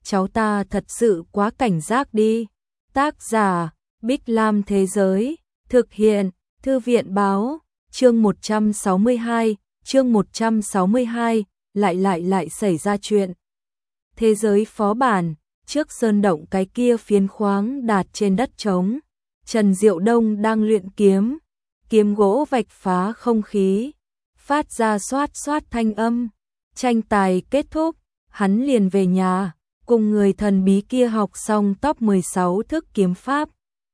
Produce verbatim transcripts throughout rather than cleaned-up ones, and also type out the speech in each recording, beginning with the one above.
cháu ta thật sự quá cảnh giác đi. Tác giả, Bích Lam Thế Giới, thực hiện, Thư viện Báo, chương một trăm sáu mươi hai, chương một trăm sáu mươi hai, lại lại lại xảy ra chuyện. Thế giới phó bản, trước sơn động cái kia phiến khoáng đạt trên đất trống, Trần Diệu Đông đang luyện kiếm, kiếm gỗ vạch phá không khí, phát ra xoát xoát thanh âm. Tranh tài kết thúc, hắn liền về nhà, cùng người thần bí kia học xong top mười sáu thức kiếm pháp.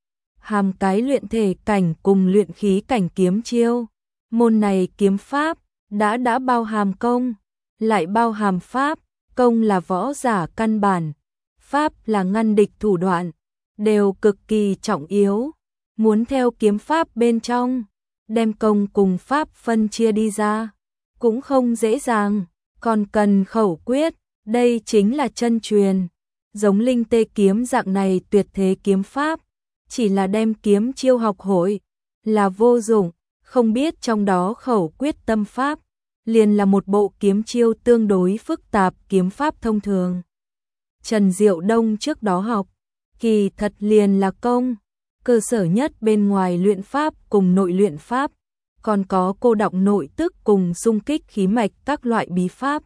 Hàm cái luyện thể cảnh cùng luyện khí cảnh kiếm chiêu. Môn này kiếm pháp đã đã bao hàm công, lại bao hàm pháp. Công là võ giả căn bản, pháp là ngăn địch thủ đoạn, đều cực kỳ trọng yếu. Muốn theo kiếm pháp bên trong, đem công cùng pháp phân chia đi ra, cũng không dễ dàng, còn cần khẩu quyết, đây chính là chân truyền. Giống linh tê kiếm dạng này tuyệt thế kiếm pháp, chỉ là đem kiếm chiêu học hội, là vô dụng, không biết trong đó khẩu quyết tâm pháp, liền là một bộ kiếm chiêu tương đối phức tạp kiếm pháp thông thường. Trần Diệu Đông trước đó học, kỳ thật liền là công, cơ sở nhất bên ngoài luyện pháp cùng nội luyện pháp, còn có cô đọng nội tức cùng xung kích khí mạch các loại bí pháp.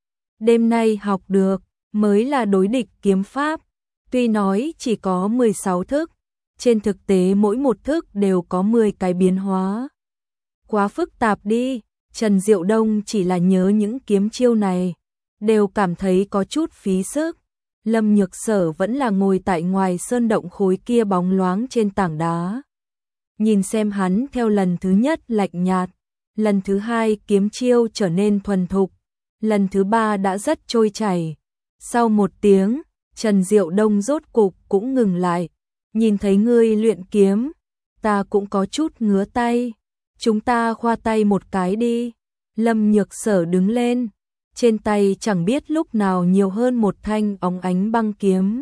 Đêm nay học được, mới là đối địch kiếm pháp, tuy nói chỉ có mười sáu thức, trên thực tế mỗi một thức đều có mười cái biến hóa. Quá phức tạp đi, Trần Diệu Đông chỉ là nhớ những kiếm chiêu này, đều cảm thấy có chút phí sức. Lâm Nhược Sở vẫn là ngồi tại ngoài sơn động khối kia bóng loáng trên tảng đá. Nhìn xem hắn theo lần thứ nhất lạnh nhạt, lần thứ hai kiếm chiêu trở nên thuần thục, lần thứ ba đã rất trôi chảy. Sau một tiếng, Trần Diệu Đông rốt cục cũng ngừng lại. Nhìn thấy ngươi luyện kiếm, ta cũng có chút ngứa tay. Chúng ta khoa tay một cái đi. Lâm Nhược Sở đứng lên, trên tay chẳng biết lúc nào nhiều hơn một thanh óng ánh băng kiếm.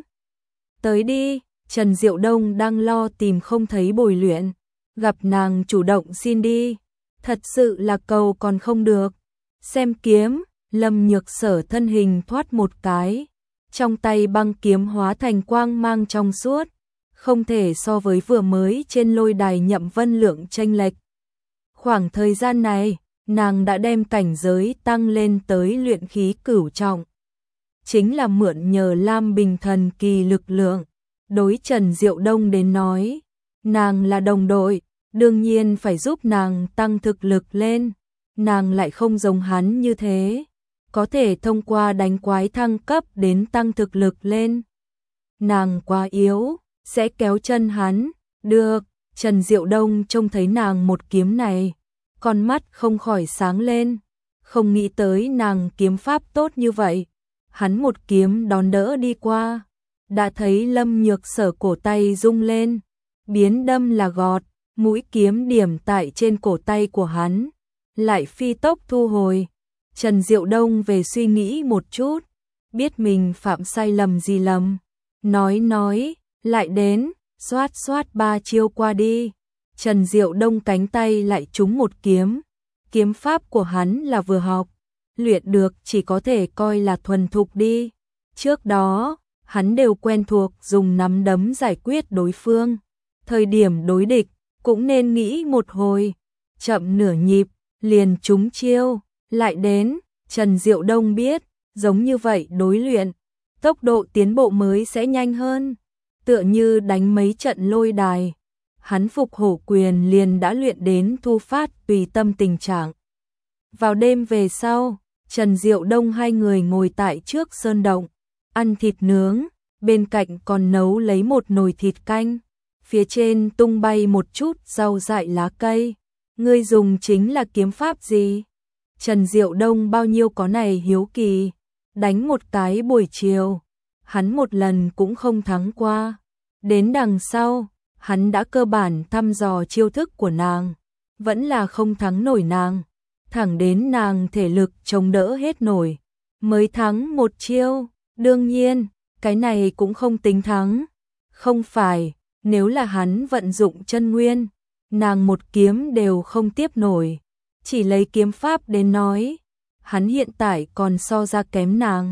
Tới đi, Trần Diệu Đông đang lo tìm không thấy bồi luyện, gặp nàng chủ động xin đi, thật sự là cầu còn không được. Xem kiếm, Lâm Nhược Sở thân hình thoát một cái, trong tay băng kiếm hóa thành quang mang trong suốt, không thể so với vừa mới trên lôi đài Nhậm Vân Lượng chênh lệch. Khoảng thời gian này, nàng đã đem cảnh giới tăng lên tới luyện khí cửu trọng. Chính là mượn nhờ Lam Bình thần kỳ lực lượng. Đối Trần Diệu Đông đến nói, nàng là đồng đội, đương nhiên phải giúp nàng tăng thực lực lên. Nàng lại không giống hắn như thế, có thể thông qua đánh quái thăng cấp đến tăng thực lực lên. Nàng quá yếu, sẽ kéo chân hắn. Được, Trần Diệu Đông trông thấy nàng một kiếm này, con mắt không khỏi sáng lên, không nghĩ tới nàng kiếm pháp tốt như vậy. Hắn một kiếm đón đỡ đi qua, đã thấy Lâm Nhược Sở cổ tay rung lên, biến đâm là gọt, mũi kiếm điểm tại trên cổ tay của hắn, lại phi tốc thu hồi. Trần Diệu Đông về suy nghĩ một chút, biết mình phạm sai lầm gì lầm, nói nói, lại đến, xoát xoát ba chiêu qua đi. Trần Diệu Đông cánh tay lại trúng một kiếm, kiếm pháp của hắn là vừa học, luyện được chỉ có thể coi là thuần thục đi. Trước đó, hắn đều quen thuộc dùng nắm đấm giải quyết đối phương, thời điểm đối địch cũng nên nghĩ một hồi, chậm nửa nhịp, liền trúng chiêu, lại đến. Trần Diệu Đông biết, giống như vậy đối luyện, tốc độ tiến bộ mới sẽ nhanh hơn, tựa như đánh mấy trận lôi đài. Hắn phục hổ quyền liền đã luyện đến thu phát tùy tâm tình trạng. Vào đêm về sau, Trần Diệu Đông hai người ngồi tại trước sơn động, ăn thịt nướng, bên cạnh còn nấu lấy một nồi thịt canh, phía trên tung bay một chút rau dại lá cây. Ngươi dùng chính là kiếm pháp gì? Trần Diệu Đông bao nhiêu có này hiếu kỳ, đánh một cái buổi chiều, hắn một lần cũng không thắng qua. Đến đằng sau, hắn đã cơ bản thăm dò chiêu thức của nàng, vẫn là không thắng nổi nàng, thẳng đến nàng thể lực chống đỡ hết nổi, mới thắng một chiêu. Đương nhiên, cái này cũng không tính thắng. Không phải, nếu là hắn vận dụng chân nguyên, nàng một kiếm đều không tiếp nổi. Chỉ lấy kiếm pháp đến nói, hắn hiện tại còn so ra kém nàng.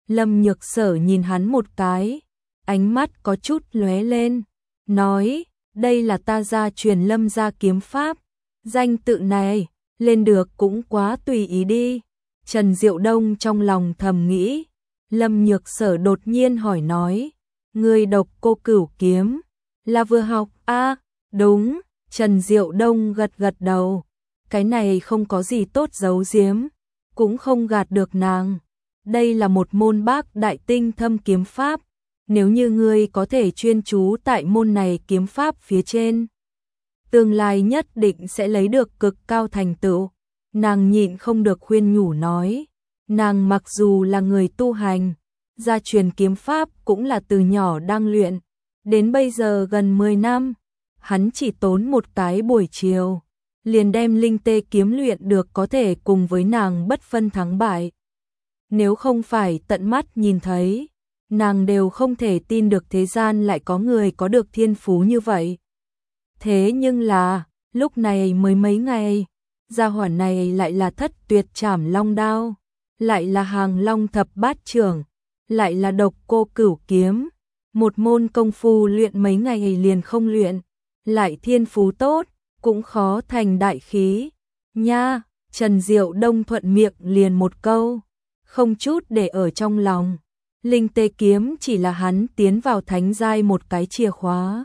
Lâm Nhược Sở nhìn hắn một cái, ánh mắt có chút lóe lên, nói, đây là ta gia truyền Lâm gia kiếm pháp, danh tự này, lên được cũng quá tùy ý đi. Trần Diệu Đông trong lòng thầm nghĩ, Lâm Nhược Sở đột nhiên hỏi nói, người độc cô cửu kiếm, là vừa học a à, đúng, Trần Diệu Đông gật gật đầu, cái này không có gì tốt giấu giếm, cũng không gạt được nàng. Đây là một môn bác đại tinh thâm kiếm pháp, nếu như ngươi có thể chuyên chú tại môn này kiếm pháp phía trên, tương lai nhất định sẽ lấy được cực cao thành tựu. Nàng nhịn không được khuyên nhủ nói, nàng mặc dù là người tu hành, gia truyền kiếm pháp cũng là từ nhỏ đang luyện, đến bây giờ gần mười năm, hắn chỉ tốn một cái buổi chiều, liền đem linh tê kiếm luyện được có thể cùng với nàng bất phân thắng bại. Nếu không phải tận mắt nhìn thấy, nàng đều không thể tin được thế gian lại có người có được thiên phú như vậy. Thế nhưng là, lúc này mới mấy ngày, gia hỏa này lại là thất tuyệt trảm long đao, lại là hàng long thập bát trưởng, lại là độc cô cửu kiếm, một môn công phu luyện mấy ngày liền không luyện, lại thiên phú tốt, cũng khó thành đại khí. Nha, Trần Diệu Đông thuận miệng liền một câu, không chút để ở trong lòng. Linh tê kiếm chỉ là hắn tiến vào thánh giai một cái chìa khóa.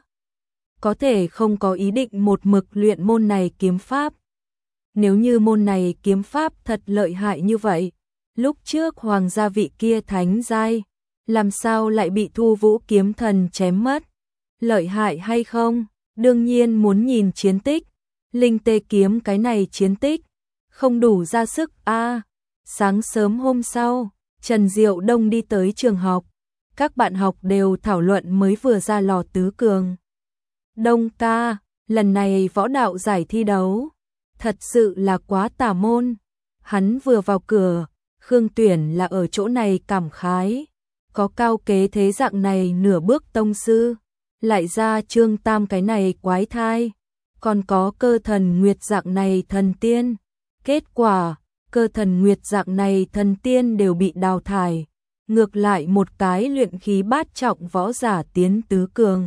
Có thể không có ý định một mực luyện môn này kiếm pháp. Nếu như môn này kiếm pháp thật lợi hại như vậy, lúc trước hoàng gia vị kia thánh giai, làm sao lại bị Thu Vũ kiếm thần chém mất? Lợi hại hay không? Đương nhiên muốn nhìn chiến tích. Linh tê kiếm cái này chiến tích, không đủ ra sức a. À, sáng sớm hôm sau, Trần Diệu Đông đi tới trường học. Các bạn học đều thảo luận mới vừa ra lò tứ cường. Đông ca, lần này võ đạo giải thi đấu, thật sự là quá tà môn. Hắn vừa vào cửa, Khương Tuyển là ở chỗ này cảm khái. Có Cao Kế Thế dạng này nửa bước tông sư, lại ra Trương Tam cái này quái thai, còn có Cơ Thần Nguyệt dạng này thần tiên. Kết quả, Cơ Thần Nguyệt dạng này thần tiên đều bị đào thải, ngược lại một cái luyện khí bát trọng võ giả tiến tứ cường.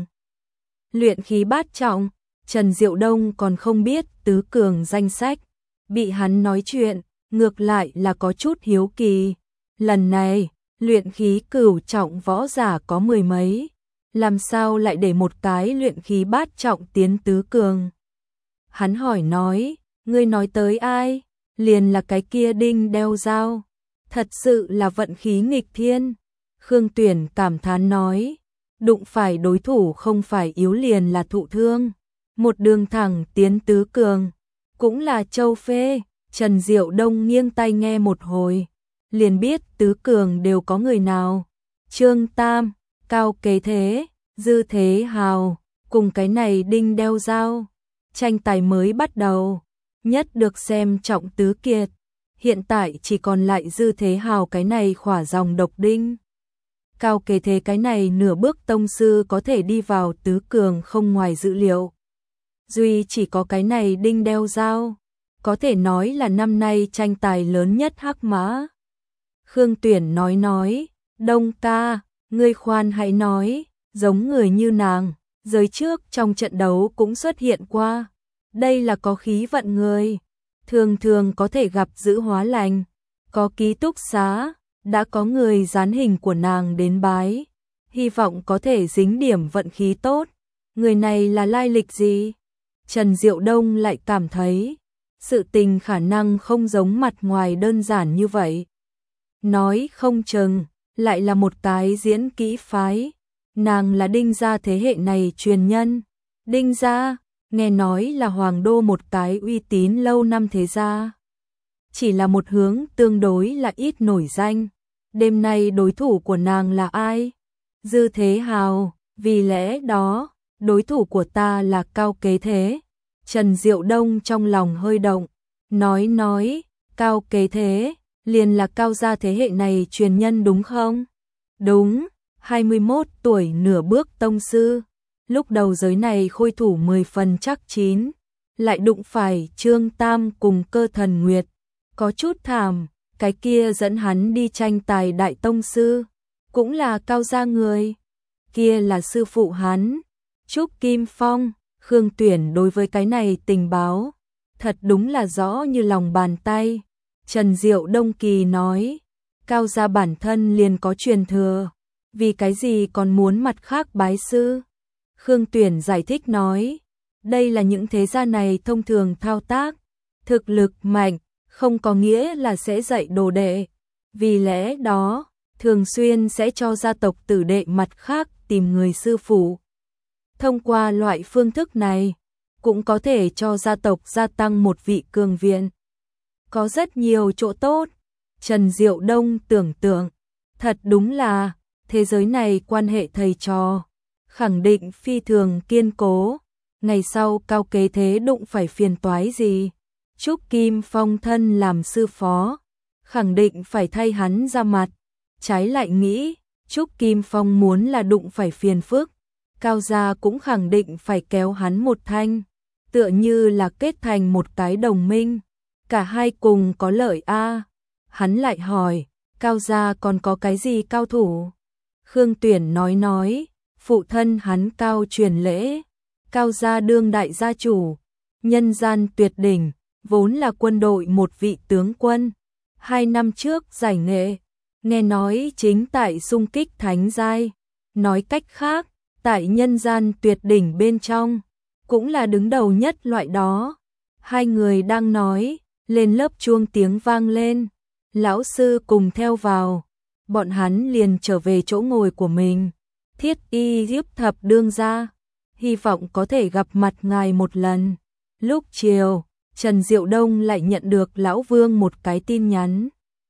Luyện khí bát trọng, Trần Diệu Đông còn không biết tứ cường danh sách, bị hắn nói chuyện, ngược lại là có chút hiếu kỳ. Lần này, luyện khí cửu trọng võ giả có mười mấy, làm sao lại để một cái luyện khí bát trọng tiến tứ cường? Hắn hỏi nói, ngươi nói tới ai? Liền là cái kia đinh đeo dao, thật sự là vận khí nghịch thiên. Khương Tuyển cảm thán nói, đụng phải đối thủ không phải yếu liền là thụ thương, một đường thẳng tiến tứ cường, cũng là châu phê. Trần Diệu Đông nghiêng tai nghe một hồi, liền biết tứ cường đều có người nào. Trương Tam, Cao Kế Thế, Dư Thế Hào, cùng cái này đinh đeo dao. Tranh tài mới bắt đầu, nhất được xem trọng tứ kiệt. Hiện tại chỉ còn lại Dư Thế Hào cái này khỏa dòng độc đinh. Cao Kế Thế cái này nửa bước tông sư có thể đi vào tứ cường không ngoài dự liệu. Duy chỉ có cái này đinh đeo dao, có thể nói là năm nay tranh tài lớn nhất hắc mã. Khương Tuyển nói nói, Đông ca, ngươi khoan hãy nói, giống người như nàng, giới trước trong trận đấu cũng xuất hiện qua. Đây là có khí vận người, thường thường có thể gặp giữ hóa lành, có ký túc xá, đã có người dán hình của nàng đến bái, hy vọng có thể dính điểm vận khí tốt. Người này là lai lịch gì? Trần Diệu Đông lại cảm thấy, sự tình khả năng không giống mặt ngoài đơn giản như vậy. Nói không chừng, lại là một cái diễn kỹ phái. Nàng là Đinh gia thế hệ này truyền nhân. Đinh gia, nghe nói là hoàng đô một cái uy tín lâu năm thế gia. Chỉ là một hướng tương đối là ít nổi danh. Đêm nay đối thủ của nàng là ai? Dư Thế Hào, vì lẽ đó, đối thủ của ta là Cao Kế Thế. Trần Diệu Đông trong lòng hơi động, nói nói, Cao Kế Thế, liền là Cao gia thế hệ này truyền nhân đúng không? Đúng, hai mươi mốt tuổi nửa bước tông sư, lúc đầu giới này khôi thủ mười phần chắc chín, lại đụng phải Trương Tam cùng Cơ Thần Nguyệt, có chút thảm, cái kia dẫn hắn đi tranh tài đại tông sư, cũng là Cao gia người, kia là sư phụ hắn, Trúc Kim Phong. Khương Tuyển đối với cái này tình báo, thật đúng là rõ như lòng bàn tay. Trần Diệu Đông Kỳ nói, Cao gia bản thân liền có truyền thừa, vì cái gì còn muốn mặt khác bái sư? Khương Tuyển giải thích nói, đây là những thế gia này thông thường thao tác, thực lực mạnh, không có nghĩa là sẽ dạy đồ đệ. Vì lẽ đó, thường xuyên sẽ cho gia tộc tử đệ mặt khác tìm người sư phụ. Thông qua loại phương thức này, cũng có thể cho gia tộc gia tăng một vị cường viện. Có rất nhiều chỗ tốt. Trần Diệu Đông tưởng tượng, thật đúng là, thế giới này quan hệ thầy trò, khẳng định phi thường kiên cố. Ngày sau Cao Kế Thế đụng phải phiền toái gì, Trúc Kim Phong thân làm sư phó, khẳng định phải thay hắn ra mặt. Trái lại nghĩ, Trúc Kim Phong muốn là đụng phải phiền phức, Cao gia cũng khẳng định phải kéo hắn một thanh, tựa như là kết thành một cái đồng minh, cả hai cùng có lợi a. Hắn lại hỏi, Cao gia còn có cái gì cao thủ? Khương Tuyển nói nói, phụ thân hắn Cao truyền lễ, Cao gia đương đại gia chủ, nhân gian tuyệt đỉnh, vốn là quân đội một vị tướng quân, hai năm trước giải nghệ, nghe nói chính tại xung kích thánh giai, nói cách khác, tại nhân gian tuyệt đỉnh bên trong, cũng là đứng đầu nhất loại đó. Hai người đang nói, lên lớp chuông tiếng vang lên, lão sư cùng theo vào, bọn hắn liền trở về chỗ ngồi của mình. Thiết Y giúp thập đương gia, hy vọng có thể gặp mặt ngài một lần. Lúc chiều, Trần Diệu Đông lại nhận được lão Vương một cái tin nhắn.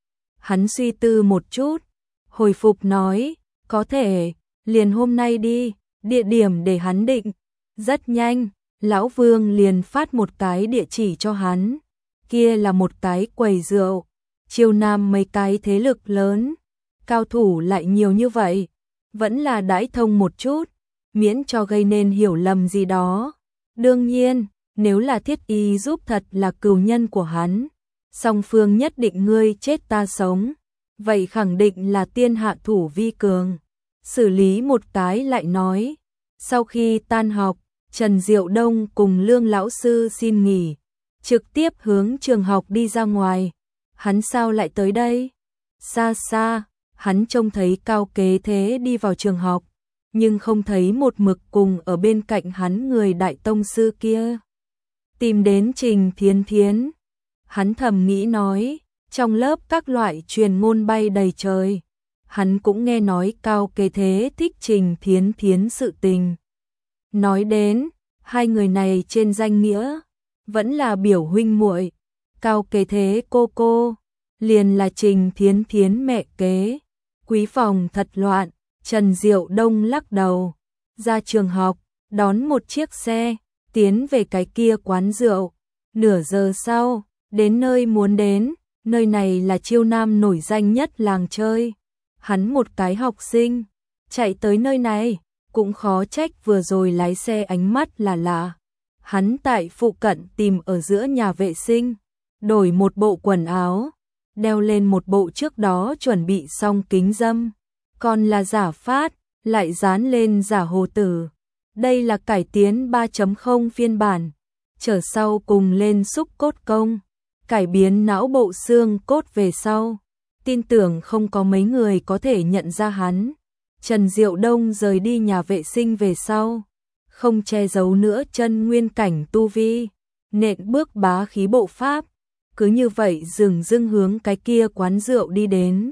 Hắn suy tư một chút, hồi phục nói, có thể, liền hôm nay đi, địa điểm để hắn định. Rất nhanh, lão Vương liền phát một cái địa chỉ cho hắn, kia là một cái quầy rượu, chiêu nam mấy cái thế lực lớn, cao thủ lại nhiều như vậy, vẫn là đãi thông một chút, miễn cho gây nên hiểu lầm gì đó. Đương nhiên, nếu là Thiết Y giúp thật là cừu nhân của hắn, song phương nhất định ngươi chết ta sống, vậy khẳng định là tiên hạ thủ vi cường. Xử lý một cái lại nói, sau khi tan học, Trần Diệu Đông cùng Lương lão sư xin nghỉ, trực tiếp hướng trường học đi ra ngoài. Hắn sao lại tới đây? Xa xa, hắn trông thấy Cao Kế Thế đi vào trường học, nhưng không thấy một mực cùng ở bên cạnh hắn người đại tông sư kia. Tìm đến Trình Thiến Thiến, hắn thầm nghĩ nói, trong lớp các loại truyền ngôn bay đầy trời, hắn cũng nghe nói Cao Kế Thế thích Trình Thiến Thiến sự tình. Nói đến, hai người này trên danh nghĩa, vẫn là biểu huynh muội. Cao Kế Thế cô cô, liền là Trình Thiến Thiến mẹ kế. Quý phòng thật loạn, Trần Diệu Đông lắc đầu, ra trường học, đón một chiếc xe, tiến về cái kia quán rượu. Nửa giờ sau, đến nơi muốn đến, nơi này là Chiêu Nam nổi danh nhất làng chơi. Hắn một cái học sinh, chạy tới nơi này, cũng khó trách vừa rồi lái xe ánh mắt là lạ. Hắn tại phụ cận tìm ở giữa nhà vệ sinh, đổi một bộ quần áo, đeo lên một bộ trước đó chuẩn bị xong kính râm, còn là giả phát, lại dán lên giả hồ tử. Đây là cải tiến ba chấm không phiên bản, trở sau cùng lên xúc cốt công, cải biến não bộ xương cốt về sau. Tin tưởng không có mấy người có thể nhận ra hắn. Trần Diệu Đông rời đi nhà vệ sinh về sau, không che giấu nữa chân nguyên cảnh tu vi, nện bước bá khí bộ pháp, cứ như vậy dừng dưng hướng cái kia quán rượu đi đến.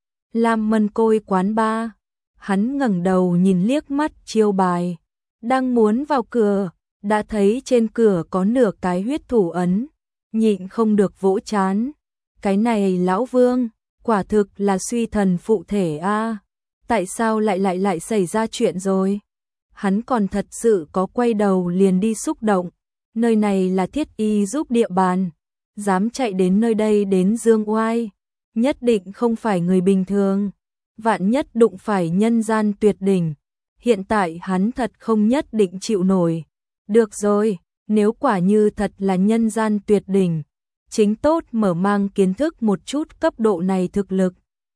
Lam Mân Côi quán ba, hắn ngẩng đầu nhìn liếc mắt chiêu bài, đang muốn vào cửa, đã thấy trên cửa có nửa cái huyết thủ ấn, nhịn không được vỗ chán. Cái này lão Vương, quả thực là suy thần phụ thể a. Tại sao lại lại lại xảy ra chuyện rồi? Hắn còn thật sự có quay đầu liền đi xúc động, nơi này là Thiết Y giúp địa bàn, dám chạy đến nơi đây đến dương oai, nhất định không phải người bình thường, vạn nhất đụng phải nhân gian tuyệt đỉnh, hiện tại hắn thật không nhất định chịu nổi. Được rồi, nếu quả như thật là nhân gian tuyệt đỉnh, chính tốt mở mang kiến thức một chút cấp độ này thực lực.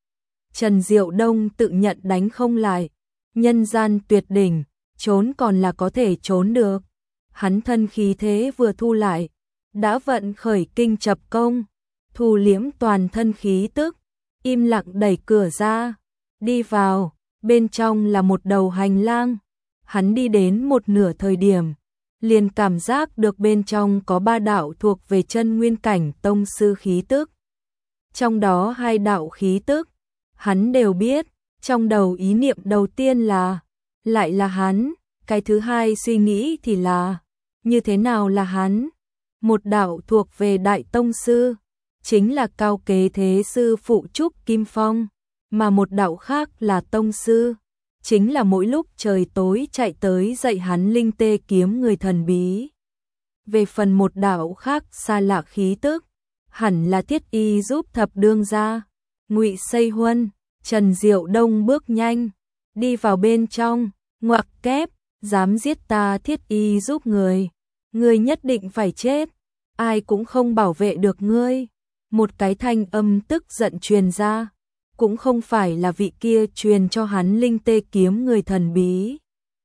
Trần Diệu Đông tự nhận đánh không lại, nhân gian tuyệt đỉnh, trốn còn là có thể trốn được. Hắn thân khí thế vừa thu lại, đã vận khởi kinh chập công, thu liễm toàn thân khí tức, im lặng đẩy cửa ra, đi vào, bên trong là một đầu hành lang. Hắn đi đến một nửa thời điểm, liền cảm giác được bên trong có ba đạo thuộc về chân nguyên cảnh tông sư khí tức. Trong đó hai đạo khí tức, hắn đều biết, trong đầu ý niệm đầu tiên là, lại là hắn, cái thứ hai suy nghĩ thì là, như thế nào là hắn? Một đạo thuộc về đại tông sư, chính là cao kế thế sư phụ Trúc Kim Phong, mà một đạo khác là tông sư, chính là mỗi lúc trời tối chạy tới dạy hắn linh tê kiếm người thần bí. Về phần một đạo khác xa lạ khí tức, hẳn là Thiết Y giúp thập đương gia, Ngụy Xây Huân. Trần Diệu Đông bước nhanh, đi vào bên trong, ngoặc kép, dám giết ta Thiết Y giúp người, ngươi nhất định phải chết, ai cũng không bảo vệ được ngươi. Một cái thanh âm tức giận truyền ra, cũng không phải là vị kia truyền cho hắn linh tê kiếm người thần bí,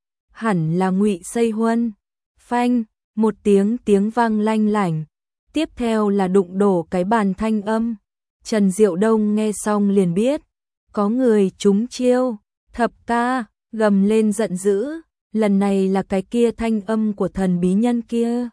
hẳn là Ngụy Xây Huân. Phanh, một tiếng tiếng vang lanh lảnh, tiếp theo là đụng đổ cái bàn thanh âm. Trần Diệu Đông nghe xong liền biết, có người trúng chiêu, thập ca, gầm lên giận dữ, lần này là cái kia thanh âm của thần bí nhân kia.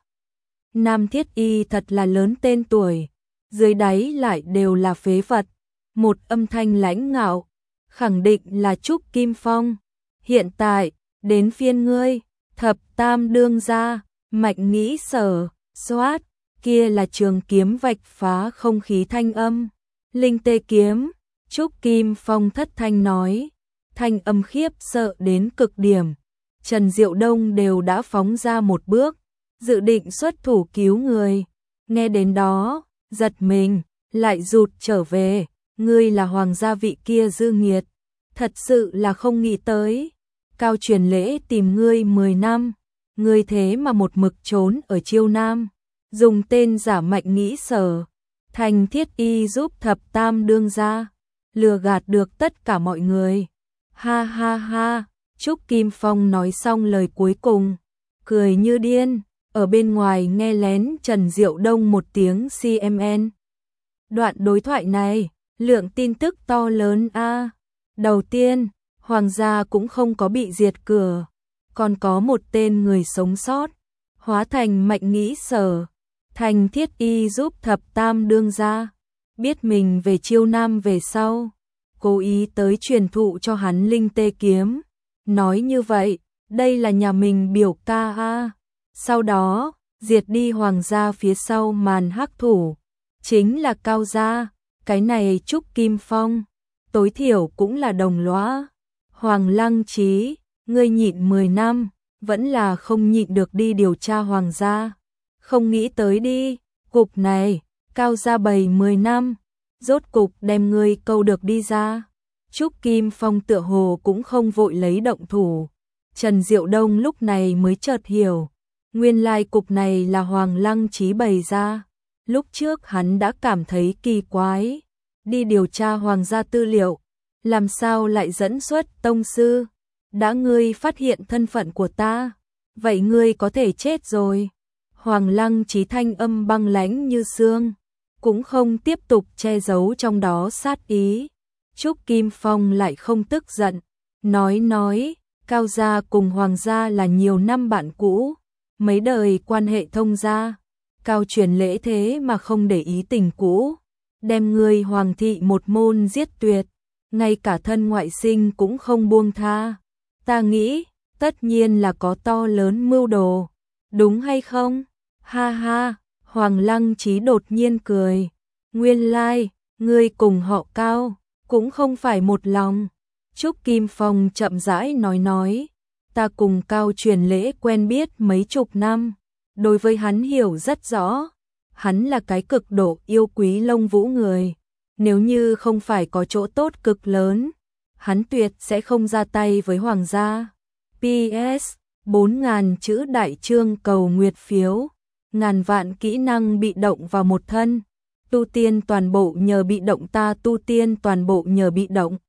Nam Thiết Y thật là lớn tên tuổi, dưới đáy lại đều là phế vật, một âm thanh lãnh ngạo, khẳng định là Trúc Kim Phong. Hiện tại, đến phiên ngươi, thập tam đương gia, Mạnh Nghĩ Sở, xoát, kia là trường kiếm vạch phá không khí thanh âm, linh tê kiếm. Trúc Kim Phong thất thanh nói, thanh âm khiếp sợ đến cực điểm. Trần Diệu Đông đều đã phóng ra một bước, dự định xuất thủ cứu người. Nghe đến đó, giật mình, lại rụt trở về, ngươi là hoàng gia vị kia dư nghiệt, thật sự là không nghĩ tới. Cao truyền lễ tìm ngươi mười năm, ngươi thế mà một mực trốn ở Chiêu Nam, dùng tên giả Mạnh Nghĩ Sở, thành Thiết Y giúp thập tam đương gia, lừa gạt được tất cả mọi người. Ha ha ha, Trúc Kim Phong nói xong lời cuối cùng, cười như điên, ở bên ngoài nghe lén Trần Diệu Đông một tiếng xê em en. Đoạn đối thoại này, lượng tin tức to lớn a. Đầu tiên, hoàng gia cũng không có bị diệt cửa, còn có một tên người sống sót, hóa thành Mạnh Nghĩ Sở, thành Thiết Y giúp thập tam đương gia. Biết mình về Chiêu Nam về sau, cố ý tới truyền thụ cho hắn linh tê kiếm. Nói như vậy, đây là nhà mình biểu ca a. Sau đó, diệt đi hoàng gia phía sau màn hắc thủ, chính là Cao gia. Cái này Trúc Kim Phong, tối thiểu cũng là đồng lõa. Hoàng Lăng Chí, ngươi nhịn mười năm, vẫn là không nhịn được đi điều tra hoàng gia. Không nghĩ tới đi, cục này, Cao gia bày mười năm, rốt cục đem ngươi câu được đi ra. Trúc Kim Phong tựa hồ cũng không vội lấy động thủ. Trần Diệu Đông lúc này mới chợt hiểu, nguyên lai cục này là Hoàng Lăng Chí bày ra. Lúc trước hắn đã cảm thấy kỳ quái, đi điều tra hoàng gia tư liệu, làm sao lại dẫn xuất tông sư? Đã ngươi phát hiện thân phận của ta, vậy ngươi có thể chết rồi. Hoàng Lăng Chí thanh âm băng lãnh như xương, cũng không tiếp tục che giấu trong đó sát ý. Trúc Kim Phong lại không tức giận, nói nói, Cao gia cùng hoàng gia là nhiều năm bạn cũ, mấy đời quan hệ thông gia. Cao truyền lễ thế mà không để ý tình cũ, đem người hoàng thị một môn giết tuyệt, ngay cả thân ngoại sinh cũng không buông tha. Ta nghĩ, tất nhiên là có to lớn mưu đồ, đúng hay không? Ha ha, Hoàng Lăng Chí đột nhiên cười, nguyên lai, like, ngươi cùng họ Cao, cũng không phải một lòng. Trúc Kim Phong chậm rãi nói nói, ta cùng Cao truyền lễ quen biết mấy chục năm. Đối với hắn hiểu rất rõ, hắn là cái cực độ yêu quý Lông Vũ người, nếu như không phải có chỗ tốt cực lớn, hắn tuyệt sẽ không ra tay với hoàng gia. pê ét bốn nghìn chữ đại chương cầu nguyệt phiếu, ngàn vạn kỹ năng bị động vào một thân. Tu tiên toàn bộ nhờ bị động, ta tu tiên toàn bộ nhờ bị động.